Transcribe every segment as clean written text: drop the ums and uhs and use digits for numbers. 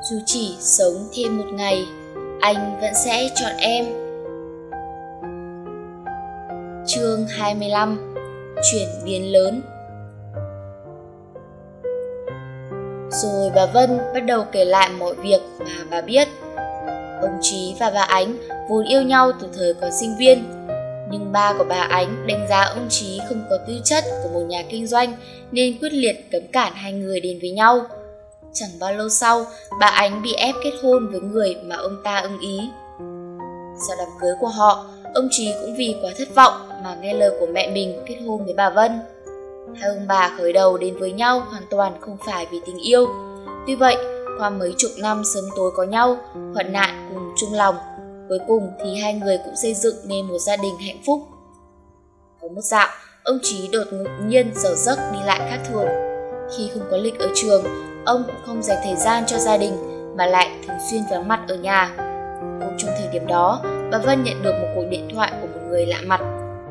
Dù chỉ sống thêm một ngày, anh vẫn sẽ chọn em. Chương 25. Chuyển biến lớn. Rồi bà Vân bắt đầu kể lại mọi việc mà bà biết. Ông Trí và bà Ánh vốn yêu nhau từ thời còn sinh viên, nhưng ba của bà Ánh đánh giá ông Trí không có tư chất của một nhà kinh doanh nên quyết liệt cấm cản hai người đến với nhau. Chẳng bao lâu sau, bà Ánh bị ép kết hôn với người mà ông ta ưng ý. Sau đám cưới của họ, ông Trí cũng vì quá thất vọng mà nghe lời của mẹ mình kết hôn với bà Vân. Hai ông bà khởi đầu đến với nhau hoàn toàn không phải vì tình yêu. Tuy vậy, qua mấy chục năm sớm tối có nhau, hoạn nạn cùng chung lòng, cuối cùng thì hai người cũng xây dựng nên một gia đình hạnh phúc. Có một dạo, ông Trí đột nhiên giờ giấc đi lại khác thường. Khi không có lịch ở trường, ông cũng không dành thời gian cho gia đình mà lại thường xuyên vắng mặt ở nhà. Cũng trong thời điểm đó, bà Vân nhận được một cuộc điện thoại của một người lạ mặt.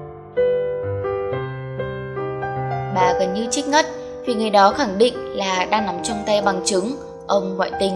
Bà gần như trích ngất vì người đó khẳng định là đang nắm trong tay bằng chứng ông ngoại tình.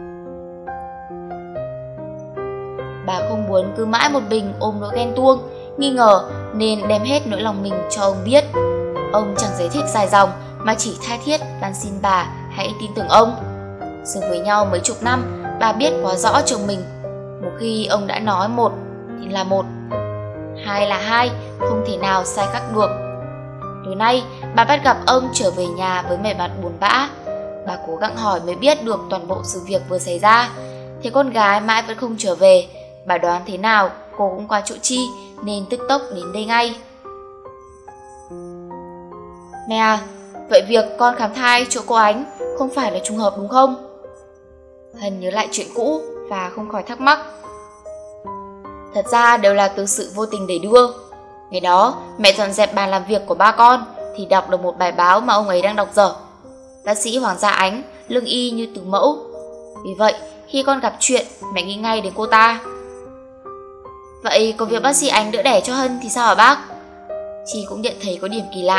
Bà không muốn cứ mãi một mình ôm nỗi ghen tuông, nghi ngờ nên đem hết nỗi lòng mình cho ông biết. Ông chẳng giải thích dài dòng mà chỉ tha thiết van xin bà hãy tin tưởng ông. Sống với nhau mấy chục năm, bà biết quá rõ chồng mình. Một khi ông đã nói một thì là một, hai là hai, không thể nào sai khác được. Tối nay, bà bắt gặp ông trở về nhà với vẻ mặt buồn bã. Bà cố gắng hỏi mới biết được toàn bộ sự việc vừa xảy ra. Thế con gái mãi vẫn không trở về. Bà đoán thế nào cô cũng qua chỗ Chi nên tức tốc đến đây ngay. Mẹ à, vậy việc con khám thai chỗ cô Ánh không phải là trùng hợp đúng không? Hân nhớ lại chuyện cũ và không khỏi thắc mắc. Thật ra đều là từ sự vô tình đẩy đưa. Ngày đó, mẹ dọn dẹp bàn làm việc của ba con thì đọc được một bài báo mà ông ấy đang đọc dở. Bác sĩ Hoàng Gia Ánh lương y như từ mẫu. Vì vậy, khi con gặp chuyện, mẹ nghĩ ngay đến cô ta. Vậy còn việc bác sĩ Ánh đỡ đẻ cho Hân thì sao hả bác? Chị cũng nhận thấy có điểm kỳ lạ.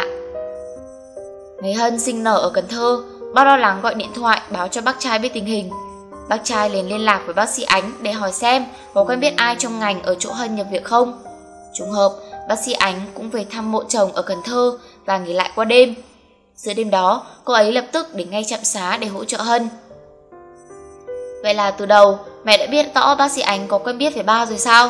Ngày Hân sinh nở ở Cần Thơ, bác lo lắng gọi điện thoại báo cho bác trai biết tình hình. Bác trai liền liên lạc với bác sĩ Ánh để hỏi xem có quen biết ai trong ngành ở chỗ Hân nhập viện không. Trùng hợp, bác sĩ Ánh cũng về thăm mộ chồng ở Cần Thơ và nghỉ lại qua đêm. Giữa đêm đó, cô ấy lập tức đến ngay trạm xá để hỗ trợ Hân. Vậy là từ đầu, mẹ đã biết rõ bác sĩ Ánh có quen biết với ba rồi sao?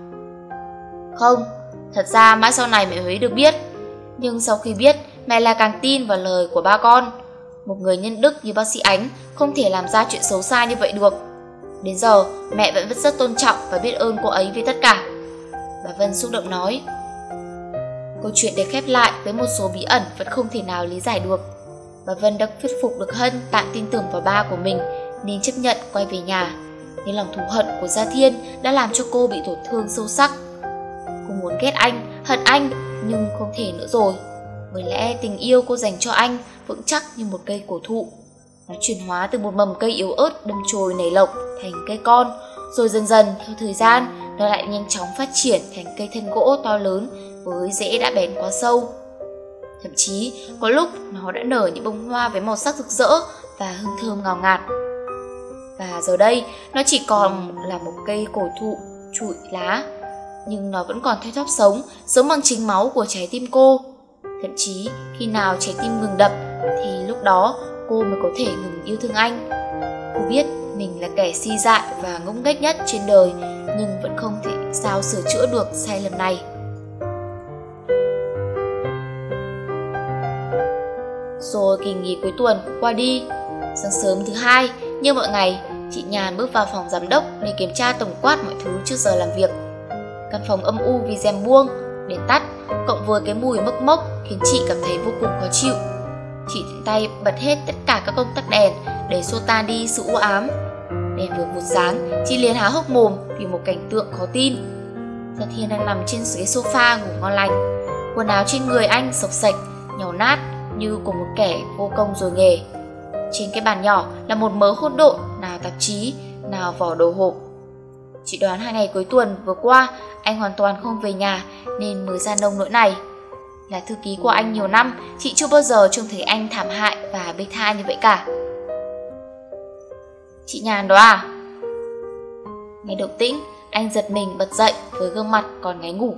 Không, thật ra mãi sau này mẹ mới được biết. Nhưng sau khi biết, mẹ lại càng tin vào lời của ba con. Một người nhân đức như bác sĩ Ánh không thể làm ra chuyện xấu xa như vậy được. Đến giờ, mẹ vẫn rất tôn trọng và biết ơn cô ấy vì tất cả. Bà Vân xúc động nói. Câu chuyện được khép lại với một số bí ẩn vẫn không thể nào lý giải được. Bà Vân đã thuyết phục được Hân tạm tin tưởng vào ba của mình nên chấp nhận quay về nhà. Nhưng lòng thù hận của Gia Thiên đã làm cho cô bị tổn thương sâu sắc. Cô muốn ghét anh, hận anh nhưng không thể nữa rồi. Bởi lẽ tình yêu cô dành cho anh vững chắc như một cây cổ thụ. Nó chuyển hóa từ một mầm cây yếu ớt đâm chồi nảy lộc thành cây con, rồi dần dần theo thời gian nó lại nhanh chóng phát triển thành cây thân gỗ to lớn với rễ đã bén quá sâu. Thậm chí có lúc nó đã nở những bông hoa với màu sắc rực rỡ và hương thơm ngào ngạt. Và giờ đây nó chỉ còn là một cây cổ thụ trụi lá, nhưng nó vẫn còn thoi thóp sống bằng chính máu của trái tim cô. Thậm chí khi nào trái tim ngừng đập thì lúc đó cô mới có thể ngừng yêu thương anh. Cô biết mình là kẻ si dại và ngốc nghếch nhất trên đời, nhưng vẫn không thể sao sửa chữa được sai lầm này. Rồi kỳ nghỉ cuối tuần cũng qua đi. Sáng sớm thứ hai, như mọi ngày, chị Nhàn bước vào phòng giám đốc để kiểm tra tổng quát mọi thứ trước giờ làm việc. Căn phòng âm u vì rèm buông, đèn tắt, cộng với cái mùi mốc mốc khiến chị cảm thấy vô cùng khó chịu. Chị tiện tay bật hết tất cả các công tắc đèn để xua tan đi sự u ám. Đèn vừa vụt sáng, chị liền há hốc mồm vì một cảnh tượng khó tin. Gia Thiên đang nằm trên ghế sofa ngủ ngon lành. Quần áo trên người anh xộc xệch, nhàu nát như của một kẻ vô công rồi nghề. Trên cái bàn nhỏ là một mớ hỗn độn, nào tạp chí, nào vỏ đồ hộp. Chị đoán 2 ngày cuối tuần vừa qua anh hoàn toàn không về nhà nên mới ra nông nỗi này. Là thư ký của anh nhiều năm, chị chưa bao giờ trông thấy anh thảm hại và bê tha như vậy cả. Chị Nhàn đó à? Nghe động tĩnh, anh giật mình bật dậy với gương mặt còn ngáy ngủ.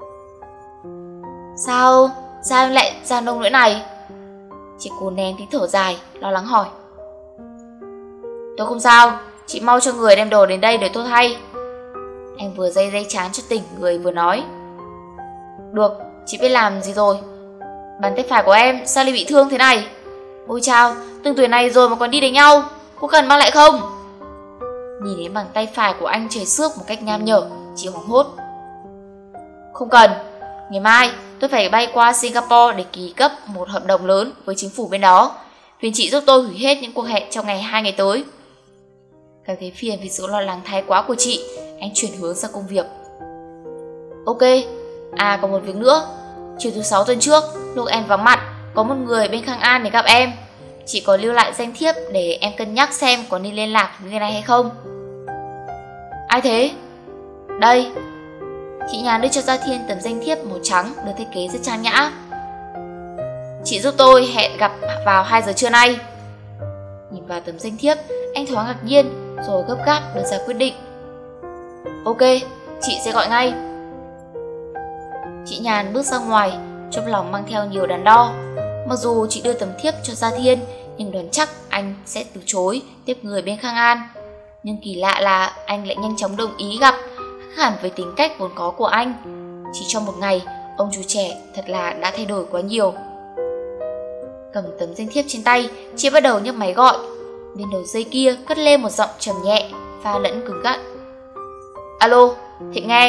Sao em lại ra nông nỗi này? Chị cố nén tiếng thở dài, lo lắng hỏi. Tôi không sao, chị mau cho người đem đồ đến đây để tôi thay. Anh vừa day chán cho tỉnh người vừa nói. Được, chị biết làm gì rồi. Bàn tay phải của em sao lại bị thương thế này? Ôi chao, từng tuổi này rồi mà còn đi đánh nhau, có cần mang lại không? Nhìn đến bàn tay phải của anh chảy xước một cách nham nhở, chị hoảng hốt. Không cần, ngày mai tôi phải bay qua Singapore để ký cấp một hợp đồng lớn với chính phủ bên đó. Phiền chị giúp tôi hủy hết những cuộc hẹn trong 2 ngày tới. Cảm thấy phiền vì sự lo lắng thái quá của chị, anh chuyển hướng sang công việc. Ok, còn một việc nữa. Chiều thứ 6 tuần trước, lúc em vắng mặt, có một người bên Khang An để gặp em. Chị có lưu lại danh thiếp để em cân nhắc xem có nên liên lạc với người này hay không. Ai thế? Đây. Chị Nhàn đưa cho Gia Thiên tấm danh thiếp màu trắng được thiết kế rất trang nhã. Chị giúp tôi hẹn gặp vào 2 giờ trưa nay. Nhìn vào tấm danh thiếp, anh thoáng ngạc nhiên rồi gấp gáp đưa ra quyết định. Ok, chị sẽ gọi ngay. Chị Nhàn bước ra ngoài, trong lòng mang theo nhiều đắn đo. Mặc dù chị đưa tấm thiếp cho Gia Thiên, nhưng đoán chắc anh sẽ từ chối tiếp người bên Khang An. Nhưng kỳ lạ là anh lại nhanh chóng đồng ý gặp, khác hẳn với tính cách vốn có của anh. Chỉ trong một ngày, ông chủ trẻ thật là đã thay đổi quá nhiều. Cầm tấm danh thiếp trên tay, chị bắt đầu nhấc máy gọi. Bên đầu dây kia cất lên một giọng trầm nhẹ, pha lẫn cứng gắt. Alo, Thịnh nghe.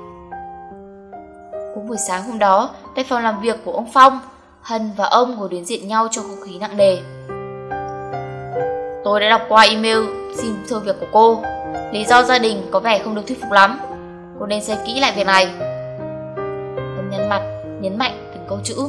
Cũng buổi sáng hôm đó, tại phòng làm việc của ông Phong, Hân và ông ngồi đối diện nhau trong không khí nặng nề. Tôi đã đọc qua email xin thôi việc của cô. Lý do gia đình có vẻ không được thuyết phục lắm. Cô nên xem kỹ lại việc này. Ông nhăn mặt, nhấn mạnh từng câu chữ.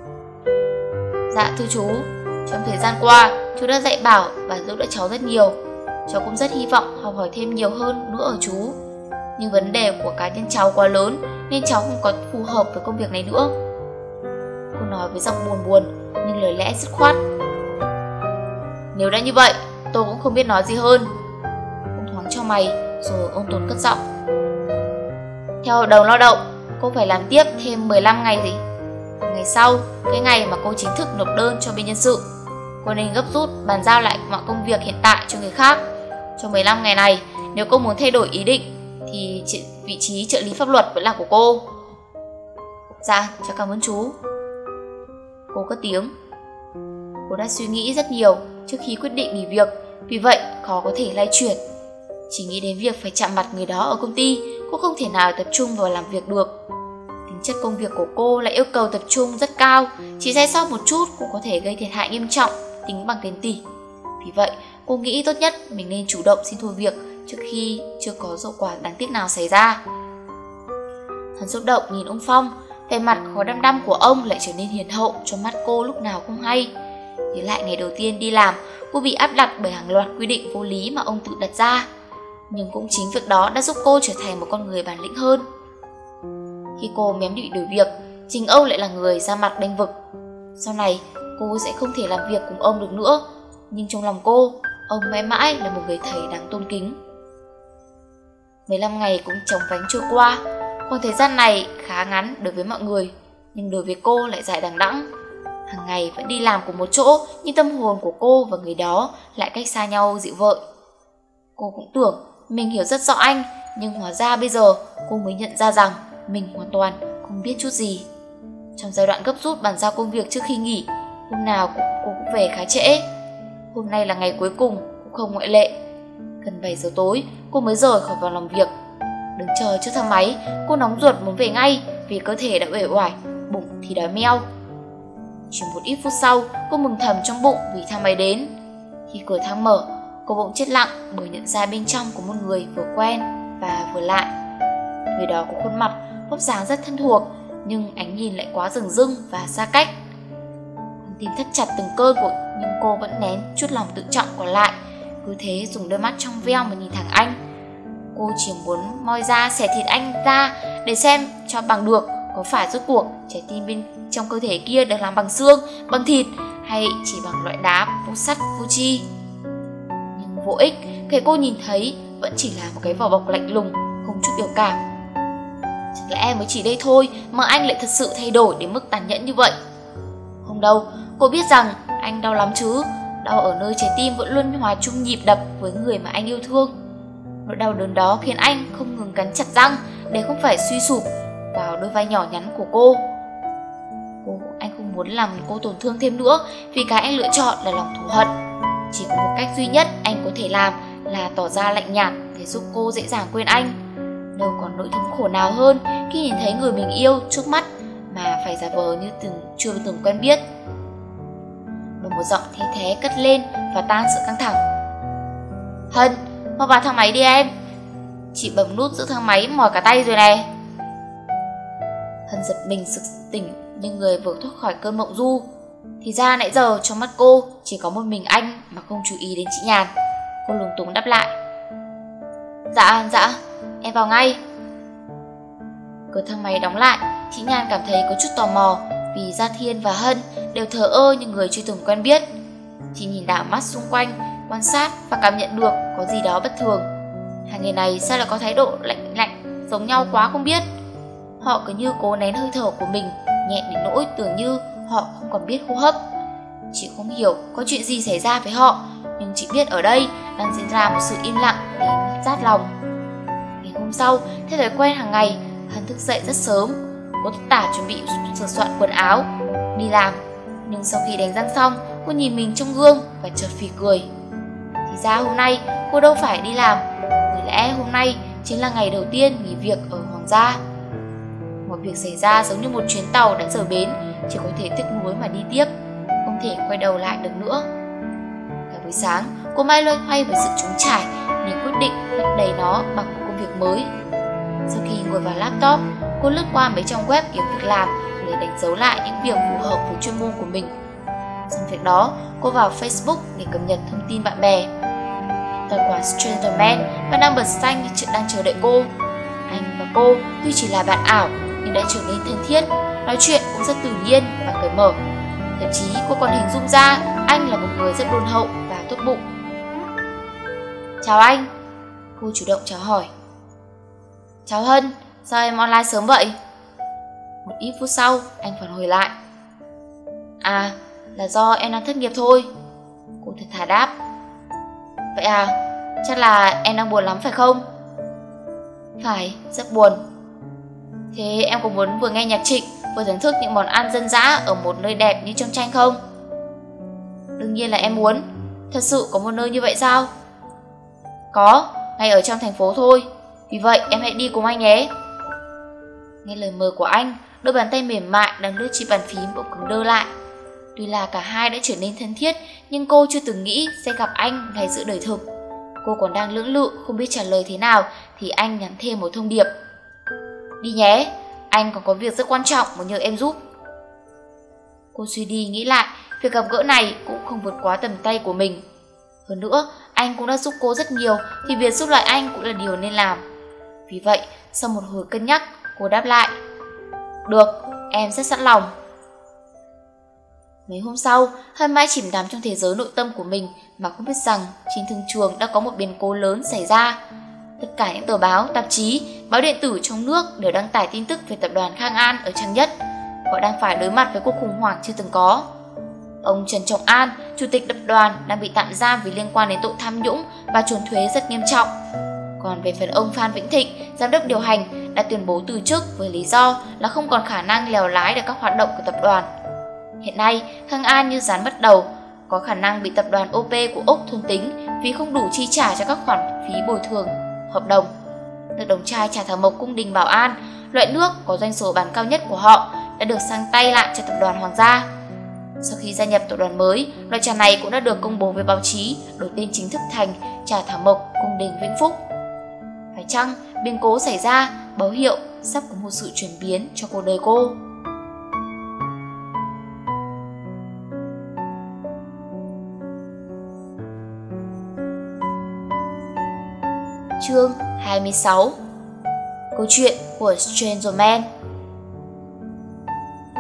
Dạ thưa chú, trong thời gian qua, chú đã dạy bảo và giúp đỡ cháu rất nhiều. Cháu cũng rất hy vọng học hỏi thêm nhiều hơn nữa ở chú. Nhưng vấn đề của cá nhân cháu quá lớn nên cháu không có phù hợp với công việc này nữa. Cô nói với giọng buồn nhưng lời lẽ dứt khoát. Nếu đã như vậy, tôi cũng không biết nói gì hơn. Ông thoáng cho mày rồi ông tốn cất giọng. Theo hợp đồng lao động, cô phải làm tiếp thêm 15 ngày gì. Ngày sau, cái ngày mà cô chính thức nộp đơn cho bên nhân sự, cô nên gấp rút bàn giao lại mọi công việc hiện tại cho người khác. Trong 15 ngày này, nếu cô muốn thay đổi ý định thì vị trí trợ lý pháp luật vẫn là của cô. Dạ, cháu cảm ơn chú. Cô cất tiếng. Cô đã suy nghĩ rất nhiều trước khi quyết định nghỉ việc, vì vậy khó có thể lay chuyển. Chỉ nghĩ đến việc phải chạm mặt người đó ở công ty, cô không thể nào tập trung vào làm việc được. Tính chất công việc của cô lại yêu cầu tập trung rất cao, chỉ sai sót một chút cũng có thể gây thiệt hại nghiêm trọng, tính bằng tiền tỷ. Vì vậy, cô nghĩ tốt nhất mình nên chủ động xin thôi việc trước khi chưa có hậu quả đáng tiếc nào xảy ra. Hắn xúc động nhìn ông Phong, vẻ mặt khó đăm đăm của ông lại trở nên hiền hậu trong mắt cô lúc nào không hay. Nhớ lại ngày đầu tiên đi làm, cô bị áp đặt bởi hàng loạt quy định vô lý mà ông tự đặt ra. Nhưng cũng chính việc đó đã giúp cô trở thành một con người bản lĩnh hơn. Khi cô mém bị đuổi việc, chính ông lại là người ra mặt bênh vực. Sau này, cô sẽ không thể làm việc cùng ông được nữa, nhưng trong lòng cô, ông mãi mãi là một người thầy đáng tôn kính. 15 ngày cũng chóng vánh trôi qua, khoảng thời gian này khá ngắn đối với mọi người, nhưng đối với cô lại dài đằng đẵng. Hàng ngày vẫn đi làm cùng một chỗ, nhưng tâm hồn của cô và người đó lại cách xa nhau dịu vợi. Cô cũng tưởng mình hiểu rất rõ anh, nhưng hóa ra bây giờ cô mới nhận ra rằng mình hoàn toàn không biết chút gì. Trong giai đoạn gấp rút bàn giao công việc trước khi nghỉ, hôm nào cô cũng về khá trễ. Hôm nay là ngày cuối cùng, cũng không ngoại lệ. Gần 7 giờ tối, cô mới rời khỏi phòng làm việc. Đứng chờ trước thang máy, cô nóng ruột muốn về ngay vì cơ thể đã uể oải, bụng thì đói meo. Chỉ một ít phút sau, cô mừng thầm trong bụng vì thang máy đến. Khi cửa thang mở, cô bỗng chết lặng bởi nhận ra bên trong có một người vừa quen và vừa lạ. Người đó có khuôn mặt, vóc dáng rất thân thuộc, nhưng ánh nhìn lại quá dửng dưng và xa cách. Con tim thắt chặt từng cơn nhưng cô vẫn nén chút lòng tự trọng còn lại, cứ thế dùng đôi mắt trong veo mà nhìn thẳng anh. Cô chỉ muốn moi ra xẻ thịt anh ra để xem cho bằng được có phải rốt cuộc trái tim bên trong cơ thể kia được làm bằng xương, bằng thịt hay chỉ bằng loại đá vô sắt vô tri. Nhưng vô ích, cái cô nhìn thấy vẫn chỉ là một cái vỏ bọc lạnh lùng, không chút biểu cảm. Chẳng lẽ mới chỉ đây thôi mà anh lại thật sự thay đổi đến mức tàn nhẫn như vậy? Không đâu, cô biết rằng anh đau lắm chứ, đau ở nơi trái tim vẫn luôn hòa chung nhịp đập với người mà anh yêu thương. Nỗi đau đớn đó khiến anh không ngừng cắn chặt răng để không phải suy sụp vào đôi vai nhỏ nhắn của cô. Anh không muốn làm cô tổn thương thêm nữa, vì cái anh lựa chọn là lòng thù hận. Chỉ có một cách duy nhất anh có thể làm là tỏ ra lạnh nhạt để giúp cô dễ dàng quên anh. Đâu còn nỗi thống khổ nào hơn khi nhìn thấy người mình yêu trước mắt mà phải giả vờ như chưa từng quen biết. Và một giọng the thé cất lên và tan sự căng thẳng. Hân, mau vào thang máy đi em. Chị bấm nút giữ thang máy mỏi cả tay rồi này. Hân giật mình sực tỉnh như người vừa thoát khỏi cơn mộng du. Thì ra nãy giờ trong mắt cô chỉ có một mình anh mà không chú ý đến chị Nhàn. Cô lúng túng đáp lại. Dạ, em vào ngay. Cửa thang máy đóng lại, chị Nhàn cảm thấy có chút tò mò vì Gia Thiên và Hân đều thờ ơ như người chưa từng quen biết. Chị nhìn đảo mắt xung quanh, quan sát và cảm nhận được có gì đó bất thường. Hai người này sao lại có thái độ lạnh giống nhau quá không biết. Họ cứ như cố nén hơi thở của mình, nhẹ đến nỗi tưởng như họ không còn biết hô hấp. Chị không hiểu có chuyện gì xảy ra với họ, nhưng chị biết ở đây đang diễn ra một sự im lặng đến rát lòng. Ngày hôm sau, theo thói quen hàng ngày, Hân thức dậy rất sớm. Cô tất tả chuẩn bị sửa soạn quần áo, đi làm. Nhưng sau khi đánh răng xong, cô nhìn mình trong gương và chợt phì cười. Thì ra hôm nay cô đâu phải đi làm, bởi lẽ hôm nay chính là ngày đầu tiên nghỉ việc ở Hoàng gia. Mọi việc xảy ra giống như một chuyến tàu đã rời bến, chỉ có thể tiếc nuối mà đi tiếp, không thể quay đầu lại được nữa. Cả buổi sáng, cô mãi loay hoay với sự trống trải, nhưng quyết định lấp đầy nó bằng một công việc mới. Sau khi ngồi vào laptop, cô lướt qua mấy trang web kiếm việc làm để đánh dấu lại những việc phù hợp với chuyên môn của mình. Xong việc đó, cô vào Facebook để cập nhật thông tin bạn bè. Tài khoản Stranger Man vẫn đang bật xanh như đang chờ đợi cô. Anh và cô tuy chỉ là bạn ảo nhưng đã trở nên thân thiết, nói chuyện cũng rất tự nhiên và cởi mở. Thậm chí cô còn hình dung ra anh là một người rất đôn hậu và tốt bụng. Chào anh, cô chủ động chào hỏi. Chào Hân, sao em online sớm vậy? Một ít phút sau, anh phản hồi lại. À, là do em đang thất nghiệp thôi. Cô thật thà đáp. Vậy à, chắc là em đang buồn lắm phải không? Phải, rất buồn. Thế em có muốn vừa nghe nhạc Trịnh, vừa thưởng thức những món ăn dân dã ở một nơi đẹp như trong tranh không? Đương nhiên là em muốn. Thật sự có một nơi như vậy sao? Có, ngay ở trong thành phố thôi. Vì vậy em hãy đi cùng anh nhé. Nghe lời mời của anh, đôi bàn tay mềm mại đang lướt trên bàn phím bỗng cứng đơ lại. Tuy là cả hai đã trở nên thân thiết, nhưng cô chưa từng nghĩ sẽ gặp anh ngay giữa đời thực. Cô còn đang lưỡng lự không biết trả lời thế nào thì anh nhắn thêm một thông điệp. Đi nhé, anh còn có việc rất quan trọng muốn nhờ em giúp. Cô suy đi nghĩ lại, việc gặp gỡ này cũng không vượt quá tầm tay của mình. Hơn nữa, anh cũng đã giúp cô rất nhiều thì việc giúp lại anh cũng là điều nên làm. Vì vậy, sau một hồi cân nhắc, cô đáp lại. Được, em rất sẵn lòng. Mấy hôm sau, Hân mãi chìm đắm trong thế giới nội tâm của mình mà không biết rằng trên thương trường đã có một biến cố lớn xảy ra. Tất cả những tờ báo, tạp chí, báo điện tử trong nước đều đăng tải tin tức về tập đoàn Khang An ở trang nhất. Họ đang phải đối mặt với cuộc khủng hoảng chưa từng có. Ông Trần Trọng An, chủ tịch tập đoàn, đang bị tạm giam vì liên quan đến tội tham nhũng và trốn thuế rất nghiêm trọng. Còn về phần ông Phan Vĩnh Thịnh, giám đốc điều hành, đã tuyên bố từ chức với lý do là không còn khả năng lèo lái được các hoạt động của tập đoàn. Hiện nay, Khang An như rắn bắt đầu, có khả năng bị tập đoàn OP của Úc thôn tính vì không đủ chi trả cho các khoản phí bồi thường hợp đồng. Nước đóng chai trà thảo mộc cung đình Bảo An, loại nước có doanh số bán cao nhất của họ, đã được sang tay lại cho tập đoàn Hoàng gia. Sau khi gia nhập tập đoàn mới, loại trà này cũng đã được công bố với báo chí, đổi tên chính thức thành trà thảo mộc cung đình Vĩnh Phúc. Phải chăng biến cố xảy ra báo hiệu sắp có một sự chuyển biến cho cuộc đời cô? Chương 26. Câu chuyện của Stranger Man.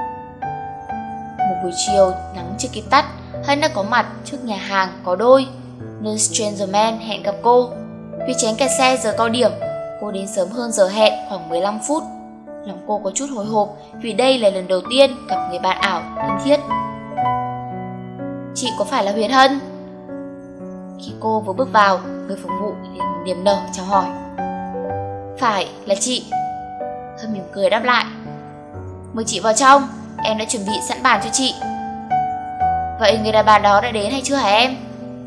Một buổi chiều nắng chưa kịp tắt, Hân đã có mặt trước nhà hàng có đôi. nơi Strangerman hẹn gặp cô. Vì tránh kẹt xe giờ cao điểm, cô đến sớm hơn giờ hẹn khoảng 15 phút. Lòng cô có chút hồi hộp vì đây là lần đầu tiên gặp người bạn ảo thân thiết. Chị có phải là Huyền Hân? Khi cô vừa bước vào, người phục vụ liền niềm nở chào hỏi. Phải, là chị. Hân mỉm cười đáp lại. Mời chị vào trong, em đã chuẩn bị sẵn bàn cho chị. Vậy người đàn bà đó đã đến hay chưa hả em?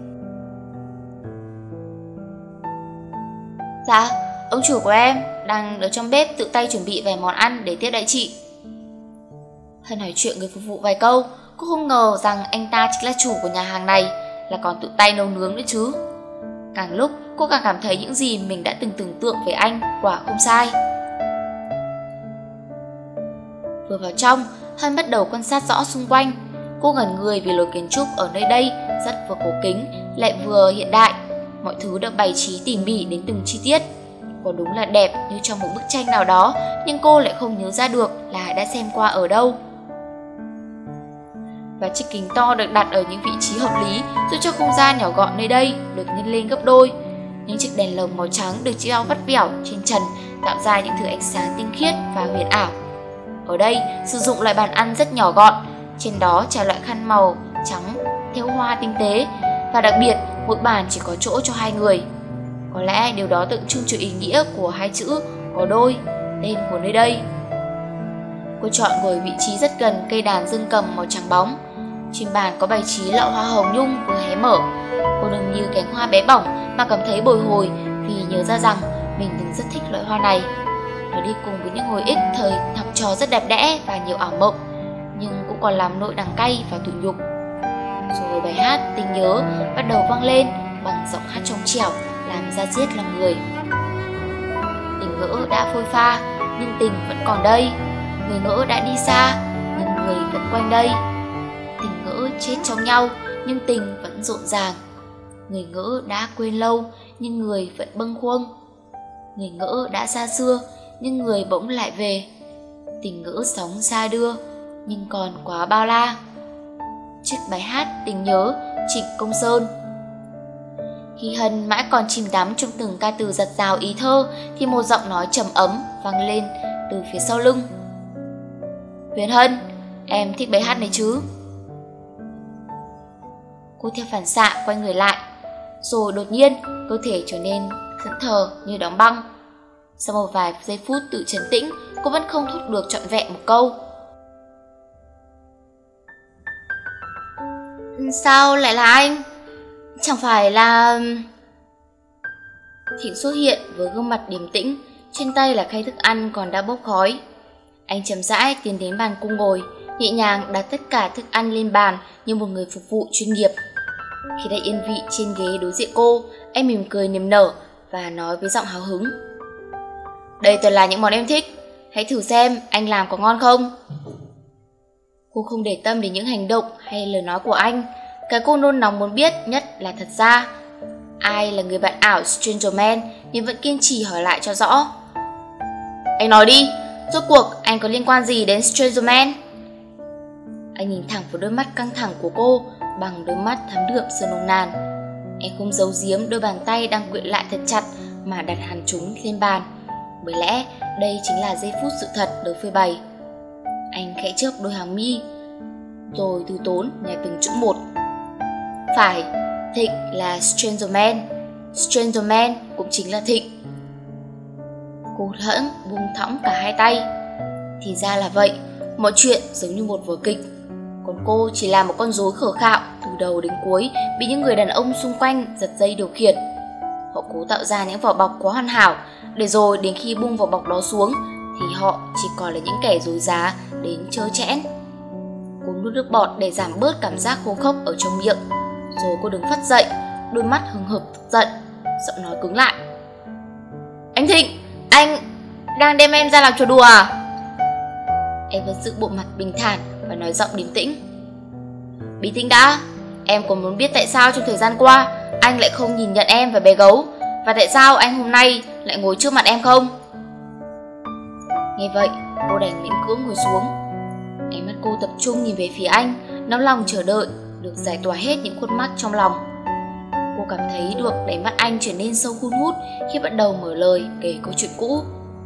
Dạ, ông chủ của em đang ở trong bếp tự tay chuẩn bị vài món ăn để tiếp đãi chị. Hân hỏi chuyện người phục vụ vài câu. Cô không ngờ rằng anh ta chính là chủ của nhà hàng này, là còn tự tay nấu nướng nữa chứ. Càng lúc cô càng cảm thấy những gì mình đã từng tưởng tượng về anh quả không sai. Vừa vào trong, Hân bắt đầu quan sát rõ xung quanh. Cô ngẩn người vì lối kiến trúc ở nơi đây rất vừa cổ kính lại vừa hiện đại. Mọi thứ được bày trí tỉ mỉ đến từng chi tiết. Có đúng là đẹp như trong một bức tranh nào đó, nhưng cô lại không nhớ ra được là đã xem qua ở đâu. Và chiếc kính to được đặt ở những vị trí hợp lý giúp cho không gian nhỏ gọn nơi đây được nhân lên gấp đôi. Những chiếc đèn lồng màu trắng được treo vắt vẻo trên trần tạo ra những thứ ánh sáng tinh khiết và huyền ảo. Ở đây sử dụng loại bàn ăn rất nhỏ gọn, trên đó trải loại khăn màu trắng thêu hoa tinh tế, và đặc biệt mỗi bàn chỉ có chỗ cho 2 người. Có lẽ điều đó tượng trưng cho ý nghĩa của 2 chữ có đôi, tên của nơi đây. Cô chọn ngồi vị trí rất gần cây đàn dương cầm màu trắng bóng. Trên bàn có bày trí lọ hoa hồng nhung vừa hé mở. Cô đừng như cánh hoa bé bỏng mà cảm thấy bồi hồi vì nhớ ra rằng mình từng rất thích loại hoa này. Nó đi cùng với những hồi ức thời học trò rất đẹp đẽ và nhiều ảo mộng, nhưng cũng còn làm nỗi đắng cay và tủi nhục. Rồi bài hát Tình Nhớ bắt đầu vang lên bằng giọng hát trong trẻo làm da diết lòng người. Tình ngỡ đã phôi pha nhưng tình vẫn còn đây. Người ngỡ đã đi xa nhưng người vẫn quanh đây. Tình ngỡ chết trong nhau nhưng tình vẫn rộn ràng. Người ngỡ đã quên lâu nhưng người vẫn bâng khuâng. Người ngỡ đã xa xưa nhưng người bỗng lại về. Tình ngỡ sóng xa đưa nhưng còn quá bao la. Trích bài hát Tình Nhớ, Trịnh Công Sơn. Khi Hân mãi còn chìm đắm trong từng ca từ giật giào ý thơ thì một giọng nói trầm ấm vang lên từ phía sau lưng. Huyền Hân, em thích bài hát này chứ? Cô theo phản xạ quay người lại, rồi đột nhiên cơ thể trở nên thẫn thờ như đóng băng. Sau một vài giây phút tự trấn tĩnh, cô vẫn không thốt được trọn vẹn một câu. Sao lại là anh? Chẳng phải là... Thịnh xuất hiện với gương mặt điềm tĩnh, trên tay là khay thức ăn còn đã bốc khói. Anh chậm rãi tiến đến bàn cô ngồi, nhẹ nhàng đặt tất cả thức ăn lên bàn như một người phục vụ chuyên nghiệp. Khi đã yên vị trên ghế đối diện cô, anh mỉm cười niềm nở và nói với giọng hào hứng. Đây toàn là những món em thích, hãy thử xem anh làm có ngon không. Cô không để tâm đến những hành động hay lời nói của anh. Cái cô nôn nóng muốn biết nhất là thật ra ai là người bạn ảo Strangerman, nhưng vẫn kiên trì hỏi lại cho rõ. Anh nói đi, rốt cuộc anh có liên quan gì đến Strangerman? Anh nhìn thẳng vào đôi mắt căng thẳng của cô bằng đôi mắt thắm đượm sự nồng nàn. Anh không giấu giếm đôi bàn tay đang quyện lại thật chặt mà đặt hẳn chúng lên bàn, bởi lẽ đây chính là giây phút sự thật được phơi bày. Anh khẽ chớp đôi hàng mi, rồi từ tốn nhảy từng chữ một. Phải, Thịnh là Strangerman. Strangerman cũng chính là Thịnh. Cô hẫng buông thõng cả hai tay. Thì ra là vậy, mọi chuyện giống như một vở kịch. Còn cô chỉ là một con rối khờ khạo từ đầu đến cuối, bị những người đàn ông xung quanh giật dây điều khiển. Họ cố tạo ra những vỏ bọc quá hoàn hảo, để rồi đến khi bung vỏ bọc đó xuống thì họ chỉ còn là những kẻ dối giá đến trơ trẽn. Cô nuốt nước bọt để giảm bớt cảm giác khô khốc ở trong miệng. Rồi cô đứng phắt dậy, đôi mắt hừng hực tức giận, giọng nói cứng lại. Anh Thịnh, anh đang đem em ra làm trò đùa à? Em vẫn giữ bộ mặt bình thản và nói giọng điềm tĩnh. Bình tĩnh đã, em còn muốn biết tại sao trong thời gian qua anh lại không nhìn nhận em và bé gấu, và tại sao anh hôm nay lại ngồi trước mặt em không? Nghe vậy, cô đành miễn cưỡng ngồi xuống. Ánh mắt cô tập trung nhìn về phía anh, nóng lòng chờ đợi được giải tỏa hết những khuôn mắt trong lòng. Cô cảm thấy được đáy mắt anh trở nên sâu hun hút khi bắt đầu mở lời kể câu chuyện cũ.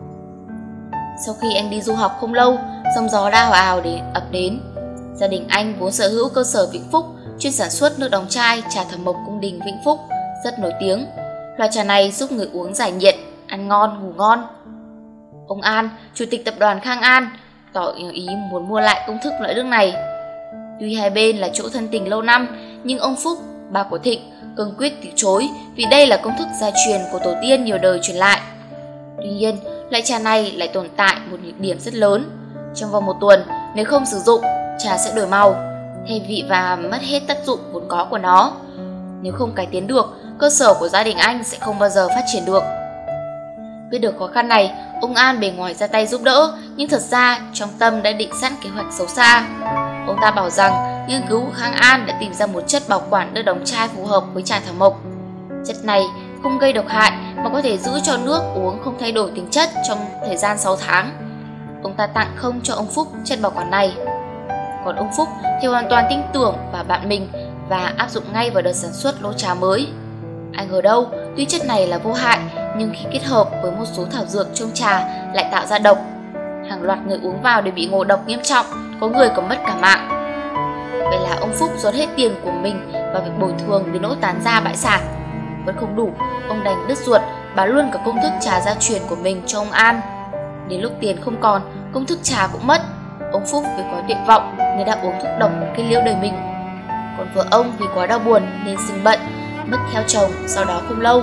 Sau khi anh đi du học không lâu, sóng gió đã ào ào ập đến. Gia đình anh vốn sở hữu cơ sở Vĩnh Phúc, chuyên sản xuất nước đóng chai trà thảo mộc cung đình Vĩnh Phúc, rất nổi tiếng. Loại trà này giúp người uống giải nhiệt, ăn ngon ngủ ngon. Ông An, chủ tịch tập đoàn Khang An, tỏ ý muốn mua lại công thức loại nước này. Tuy hai bên là chỗ thân tình lâu năm, nhưng ông Phúc, ba của Thịnh, cương quyết từ chối vì đây là công thức gia truyền của tổ tiên nhiều đời truyền lại. Tuy nhiên, loại trà này lại tồn tại một nhược điểm rất lớn. Trong vòng 1 tuần, nếu không sử dụng, trà sẽ đổi màu, thay vị và mất hết tác dụng vốn có của nó. Nếu không cải tiến được, cơ sở của gia đình anh sẽ không bao giờ phát triển được. Biết được khó khăn này, ông An bề ngoài ra tay giúp đỡ, nhưng thật ra trong tâm đã định sẵn kế hoạch xấu xa. Ông ta bảo rằng nghiên cứu của Khang An đã tìm ra một chất bảo quản nước đóng chai phù hợp với trà thảo mộc. Chất này không gây độc hại mà có thể giữ cho nước uống không thay đổi tính chất trong thời gian 6 tháng. Ông ta tặng không cho ông Phúc chất bảo quản này. Còn ông Phúc thì hoàn toàn tin tưởng vào bạn mình và áp dụng ngay vào đợt sản xuất lô trà mới. Ai ngờ đâu, tuy chất này là vô hại, nhưng khi kết hợp với một số thảo dược trong trà lại tạo ra độc. Hàng loạt người uống vào đều bị ngộ độc nghiêm trọng, có người còn mất cả mạng. Vậy là ông Phúc dồn hết tiền của mình vào việc bồi thường đến nỗi tán gia bại sản. Vẫn không đủ, ông đành đứt ruột bán luôn cả công thức trà gia truyền của mình cho ông An. Đến lúc tiền không còn, công thức trà cũng mất. Ông Phúc vì quá tuyệt vọng nên đã uống thuốc độc kết liễu đời mình. Còn vợ ông vì quá đau buồn nên sinh bệnh, mất theo chồng sau đó không lâu.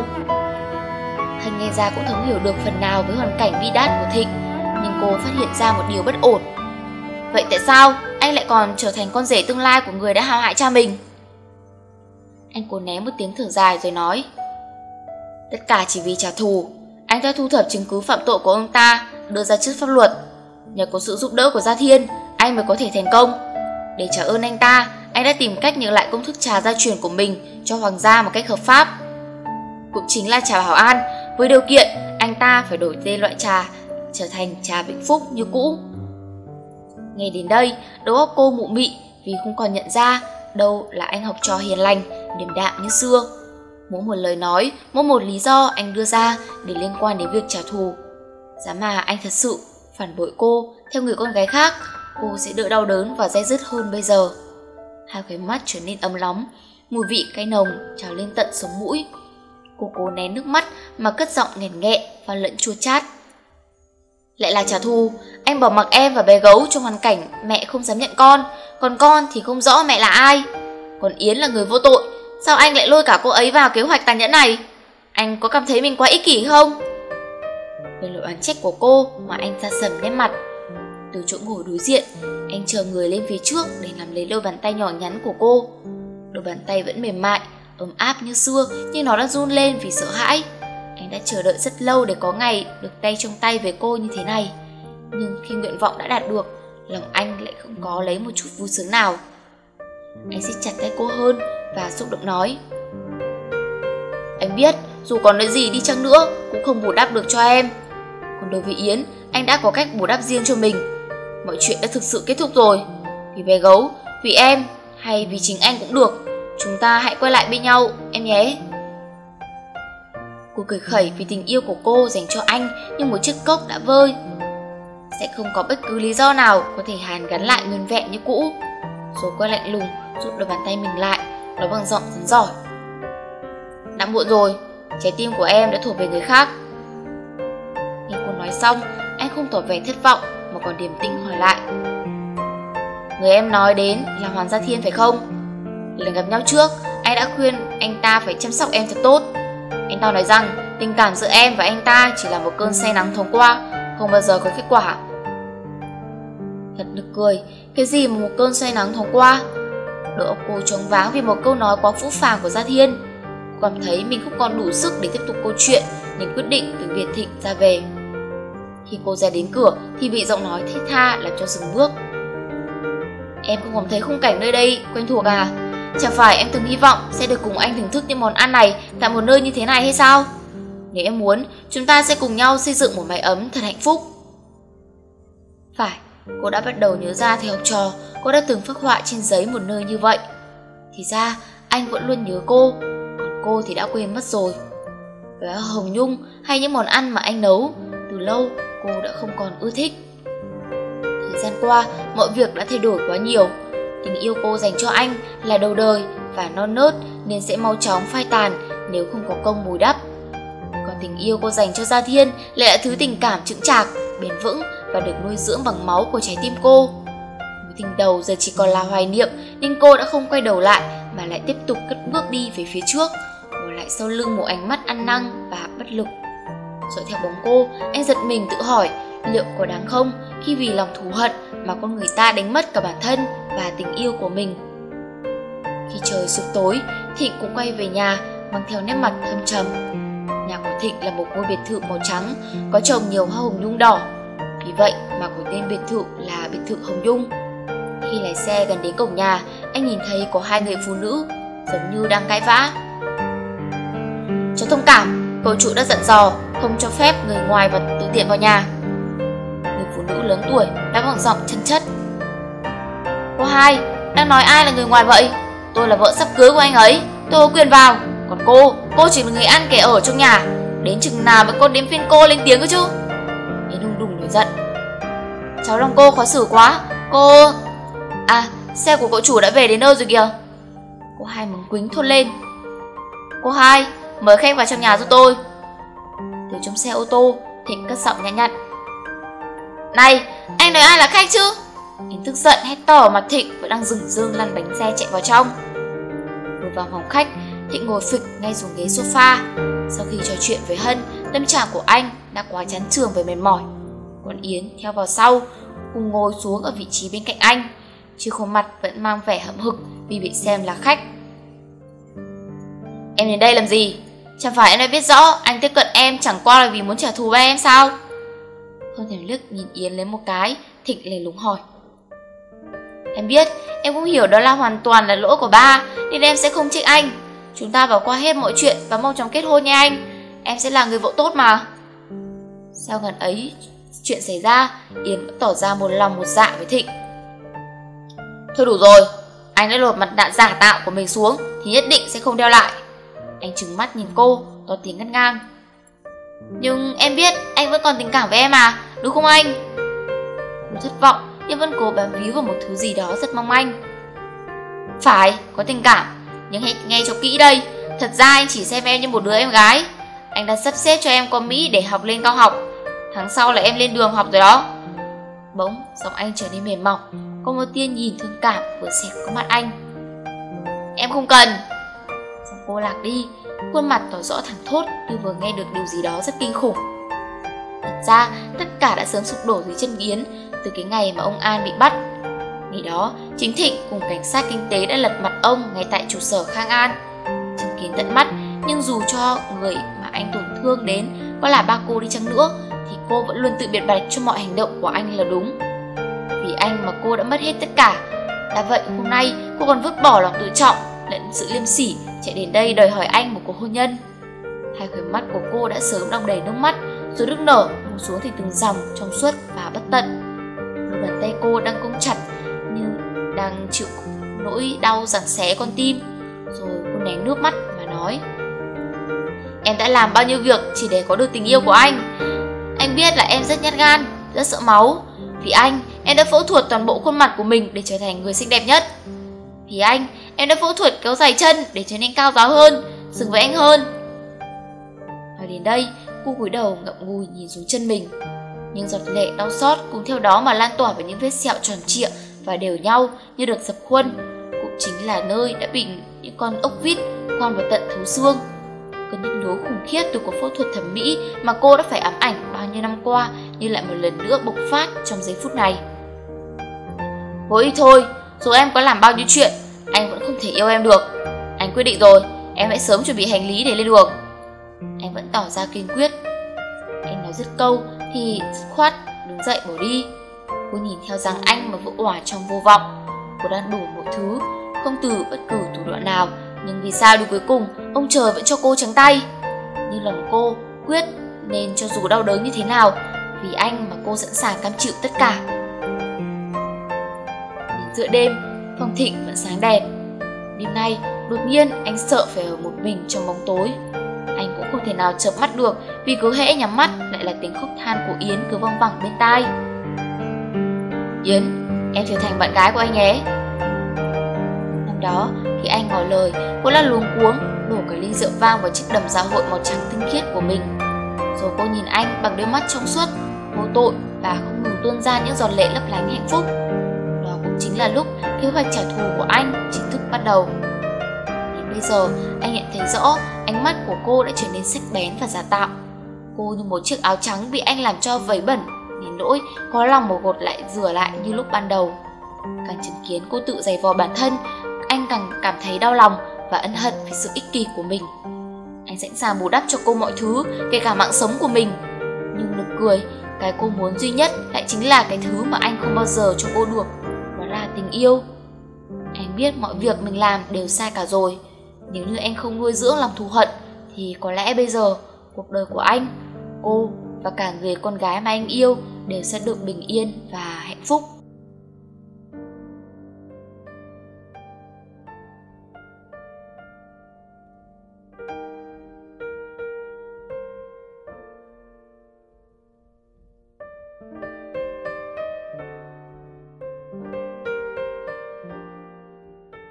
Hân nghe ra cũng thấu hiểu được phần nào với hoàn cảnh bi đát của Thịnh, nhưng cô phát hiện ra một điều bất ổn. Vậy tại sao anh lại còn trở thành con rể tương lai của người đã hãm hại cha mình? Anh cố nén một tiếng thở dài rồi nói: Tất cả chỉ vì trả thù. Anh đã thu thập chứng cứ phạm tội của ông ta, đưa ra trước pháp luật. Nhờ có sự giúp đỡ của Gia Thiên, anh mới có thể thành công. Để trả ơn anh ta, anh đã tìm cách nhượng lại công thức trà gia truyền của mình cho hoàng gia một cách hợp pháp. Cũng chính là trà Bảo An, với điều kiện anh ta phải đổi tên loại trà trở thành trà Vĩnh Phúc như cũ. Nghe đến đây, đầu óc cô mụ mị vì không còn nhận ra đâu là anh học trò hiền lành, điềm đạm như xưa. Mỗi một lời nói, mỗi một lý do anh đưa ra đều liên quan đến việc trả thù. Giá mà anh thật sự phản bội cô theo người con gái khác, cô sẽ đỡ đau đớn và day dứt hơn bây giờ. Hai khóe mắt trở nên ấm nóng, mùi vị cay nồng trào lên tận sống mũi. Cô cố nén nước mắt mà cất giọng nghẹn nghẹn và lẫn chua chát. Lại là trả thù, anh bỏ mặc em và bé gấu trong hoàn cảnh mẹ không dám nhận con, còn con thì không rõ mẹ là ai. Còn Yến là người vô tội, sao anh lại lôi cả cô ấy vào kế hoạch tàn nhẫn này? Anh có cảm thấy mình quá ích kỷ không? Về lời oán trách của cô mà anh ra sầm nét mặt. Từ chỗ ngồi đối diện, anh chờ người lên phía trước để nắm lấy đôi bàn tay nhỏ nhắn của cô. Đôi bàn tay vẫn mềm mại, ấm áp như xưa, nhưng nó đã run lên vì sợ hãi. Anh đã chờ đợi rất lâu để có ngày được tay trong tay với cô như thế này. Nhưng khi nguyện vọng đã đạt được, lòng anh lại không có lấy một chút vui sướng nào. Anh siết chặt tay cô hơn và xúc động nói: Anh biết dù còn nói gì đi chăng nữa cũng không bù đắp được cho em. Còn đối với Yến, anh đã có cách bù đắp riêng cho mình. Mọi chuyện đã thực sự kết thúc rồi. Vì bé gấu, vì em, hay vì chính anh cũng được, chúng ta hãy quay lại bên nhau, em nhé. Cô cười khẩy vì tình yêu của cô dành cho anh như một chiếc cốc đã vơi. Sẽ không có bất cứ lý do nào có thể hàn gắn lại nguyên vẹn như cũ. Rồi cô lạnh lùng rút đôi bàn tay mình lại, nói bằng giọng rắn giỏi: Đã muộn rồi, trái tim của em đã thuộc về người khác. Nghe cô nói xong, anh không tỏ vẻ thất vọng mà còn điềm tĩnh hỏi lại: Người em nói đến là Hoàng Gia Thiên phải không? Lần gặp nhau trước, anh đã khuyên anh ta phải chăm sóc em thật tốt. Anh ta nói rằng tình cảm giữa em và anh ta chỉ là một cơn say nắng thoáng qua, không bao giờ có kết quả. Thật nực cười, cái gì mà một cơn say nắng thoáng qua? Đầu óc cô choáng váng vì một câu nói quá phũ phàng của Gia Thiên. Cô cảm thấy mình không còn đủ sức để tiếp tục câu chuyện nên quyết định từ biệt Thịnh ra về. Khi cô ra đến cửa thì bị giọng nói thét tha làm cho dừng bước. Em không cảm thấy khung cảnh nơi đây quen thuộc à? Chẳng phải em từng hy vọng sẽ được cùng anh thưởng thức những món ăn này tại một nơi như thế này hay sao? Nếu em muốn, chúng ta sẽ cùng nhau xây dựng một mái ấm thật hạnh phúc. Phải, cô đã bắt đầu nhớ ra thầy học trò cô đã từng phác họa trên giấy một nơi như vậy. Thì ra anh vẫn luôn nhớ cô, còn cô thì đã quên mất rồi. Và hồng nhung hay những món ăn mà anh nấu, từ lâu cô đã không còn ưa thích. Thời gian qua, mọi việc đã thay đổi quá nhiều. Tình yêu cô dành cho anh là đầu đời và non nớt nên sẽ mau chóng phai tàn nếu không có công bù đắp. Còn tình yêu cô dành cho Gia Thiên lại là thứ tình cảm chững chạc, bền vững và được nuôi dưỡng bằng máu của trái tim cô. Mối tình đầu giờ chỉ còn là hoài niệm nên cô đã không quay đầu lại mà lại tiếp tục cất bước đi về phía trước, bỏ lại sau lưng một ánh mắt ăn năn và bất lực. Dõi theo bóng cô, anh giật mình tự hỏi liệu có đáng không khi vì lòng thù hận mà con người ta đánh mất cả bản thân và tình yêu của mình. Khi trời sụp tối, Thịnh cũng quay về nhà mang theo nét mặt thâm trầm. Nhà của Thịnh là một ngôi biệt thự màu trắng, có trồng nhiều hoa hồng nhung đỏ. Vì vậy mà có tên biệt thự là biệt thự Hồng Nhung. Khi lái xe gần đến cổng nhà, anh nhìn thấy có hai người phụ nữ giống như đang cãi vã. Cháu thông cảm, cậu chủ đã dặn dò không cho phép người ngoài và tự tiện vào nhà. Người phụ nữ lớn tuổi đã bằng giọng chân chất. Cô hai, đang nói ai là người ngoài vậy? Tôi là vợ sắp cưới của anh ấy, tôi có quyền vào. Còn cô chỉ là người ăn kẻ ở trong nhà. Đến chừng nào mới có đến phiên cô lên tiếng cơ chứ? Yến đùng đùng nổi giận. Cháu lòng cô khó xử quá. Cô... À, xe của cậu chủ đã về đến nơi rồi kìa. Cô hai mừng quính thốt lên. Cô hai, mời khách vào trong nhà giúp tôi. Từ trong xe ô tô, Thịnh cất giọng nhã nhặn. Này, anh nói ai là khách chứ? Yến tức giận hét to ở mặt Thịnh vẫn đang dửng dưng lăn bánh xe chạy vào trong. Vừa vào phòng khách, Thịnh ngồi phịch ngay xuống ghế sofa. Sau khi trò chuyện với Hân, tâm trạng của anh đã quá chán chường và mệt mỏi. Còn Yến theo vào sau, cùng ngồi xuống ở vị trí bên cạnh anh, chứ khuôn mặt vẫn mang vẻ hậm hực vì bị xem là khách. Em đến đây làm gì? Chẳng phải em đã biết rõ anh tiếp cận em chẳng qua là vì muốn trả thù ba em sao? Không thèm liếc nhìn Yến lấy một cái, Thịnh lề lúng hỏi. Em biết, em cũng hiểu đó là hoàn toàn là lỗi của ba, nên em sẽ không trách anh. Chúng ta bỏ qua hết mọi chuyện và mau chóng kết hôn nha anh. Em sẽ là người vợ tốt mà. Sau gần ấy chuyện xảy ra, Yến vẫn tỏ ra một lòng một dạ với Thịnh. Thôi đủ rồi, anh đã lột mặt nạ giả tạo của mình xuống thì nhất định sẽ không đeo lại. Anh trừng mắt nhìn cô, to tiếng ngắt ngang. Nhưng em biết anh vẫn còn tình cảm với em mà, đúng không anh? Cô thất vọng nhưng vẫn cố bám víu vào một thứ gì đó rất mong manh. Phải, có tình cảm, nhưng hãy nghe cho kỹ đây. Thật ra anh chỉ xem em như một đứa em gái. Anh đã sắp xếp cho em qua Mỹ để học lên cao học. Tháng sau là em lên đường học rồi đó. Bỗng giọng anh trở nên mềm mỏng, có một tia nhìn thương cảm vừa xẹt qua mắt anh. Em không cần. Xong cô lạc đi, khuôn mặt tỏ rõ thẳng thốt như vừa nghe được điều gì đó rất kinh khủng. Thật ra tất cả đã sớm sụp đổ dưới chân Yến từ cái ngày mà ông An bị bắt. Ngày đó chính Thịnh cùng cảnh sát kinh tế đã lật mặt ông ngay tại trụ sở Khang An. Chứng kiến tận mắt, nhưng dù cho người mà anh tổn thương đến có là ba cô đi chăng nữa thì cô vẫn luôn tự biện bạch cho mọi hành động của anh là đúng. Vì anh mà cô đã mất hết tất cả. Đã vậy hôm nay cô còn vứt bỏ lòng tự trọng lẫn sự liêm sỉ chạy đến đây đòi hỏi anh một cuộc hôn nhân. Hai khóe mắt của cô đã sớm đong đầy nước mắt, rồi nước nở buông xuống thành từng dòng trong suốt và bất tận. Đôi bàn tay cô đang cong chặt như đang chịu nỗi đau giằng xé con tim. Rồi cô nén nước mắt mà nói. Em đã làm bao nhiêu việc chỉ để có được tình yêu của anh. Anh biết là em rất nhát gan, rất sợ máu. Vì anh, em đã phẫu thuật toàn bộ khuôn mặt của mình để trở thành người xinh đẹp nhất. Vì anh, em đã phẫu thuật kéo dài chân để trở nên cao ráo hơn, xứng với anh hơn. Nói đến đây, cô cúi đầu ngậm ngùi nhìn xuống chân mình. Nhưng giọt lệ đau xót cùng theo đó mà lan tỏa với những vết sẹo tròn trịa và đều nhau như được dập khuôn, cũng chính là nơi đã bị những con ốc vít khoan vào tận thấu xương. Cơn nhức nhối khủng khiếp từ cuộc phẫu thuật thẩm mỹ mà cô đã phải ám ảnh bao nhiêu năm qua như lại một lần nữa bộc phát trong giây phút này. Thôi đi thôi, dù em có làm bao nhiêu chuyện, anh vẫn không thể yêu em được. Anh quyết định rồi, em hãy sớm chuẩn bị hành lý để lên đường. Anh vẫn tỏ ra kiên quyết. Anh nói dứt câu thì dứt khoát đứng dậy bỏ đi. Cô nhìn theo dáng anh mà vỡ òa trong vô vọng. Cô đang đủ mọi thứ, không từ bất cứ thủ đoạn nào, nhưng vì sao đến cuối cùng ông trời vẫn cho cô trắng tay. Như lòng cô quyết nên cho dù đau đớn như thế nào, vì anh mà cô sẵn sàng cam chịu tất cả. Đến giữa đêm, phòng Thịnh vẫn sáng đèn. Đêm nay đột nhiên anh sợ phải ở một mình trong bóng tối. Anh cũng không thể nào chợp mắt được, vì cứ hễ nhắm mắt lại là tiếng khóc than của Yến cứ văng vẳng bên tai. Yến, em trở thành bạn gái của anh nhé. Năm đó khi anh ngỏ lời, cô đã luống cuống đổ cả ly rượu vang vào chiếc đầm dạ hội màu trắng tinh khiết của mình. Rồi cô nhìn anh bằng đôi mắt trong suốt, vô tội và không ngừng tuôn ra những giọt lệ lấp lánh hạnh phúc. Đó cũng chính là lúc kế hoạch trả thù của anh chính thức bắt đầu. Đến bây giờ, anh nhận thấy rõ ánh mắt của cô đã trở nên sắc bén và giả tạo. Cô như một chiếc áo trắng bị anh làm cho vấy bẩn, đến nỗi có lòng một gột lại rửa lại như lúc ban đầu. Càng chứng kiến cô tự giày vò bản thân, anh càng cảm thấy đau lòng và ân hận vì sự ích kỷ của mình. Anh sẵn sàng bù đắp cho cô mọi thứ, kể cả mạng sống của mình. Nhưng nực cười, cái cô muốn duy nhất lại chính là cái thứ mà anh không bao giờ cho cô được, đó là tình yêu. Anh biết mọi việc mình làm đều sai cả rồi. Nếu như anh không nuôi dưỡng lòng thù hận thì có lẽ bây giờ cuộc đời của anh, cô và cả người con gái mà anh yêu đều sẽ được bình yên và hạnh phúc.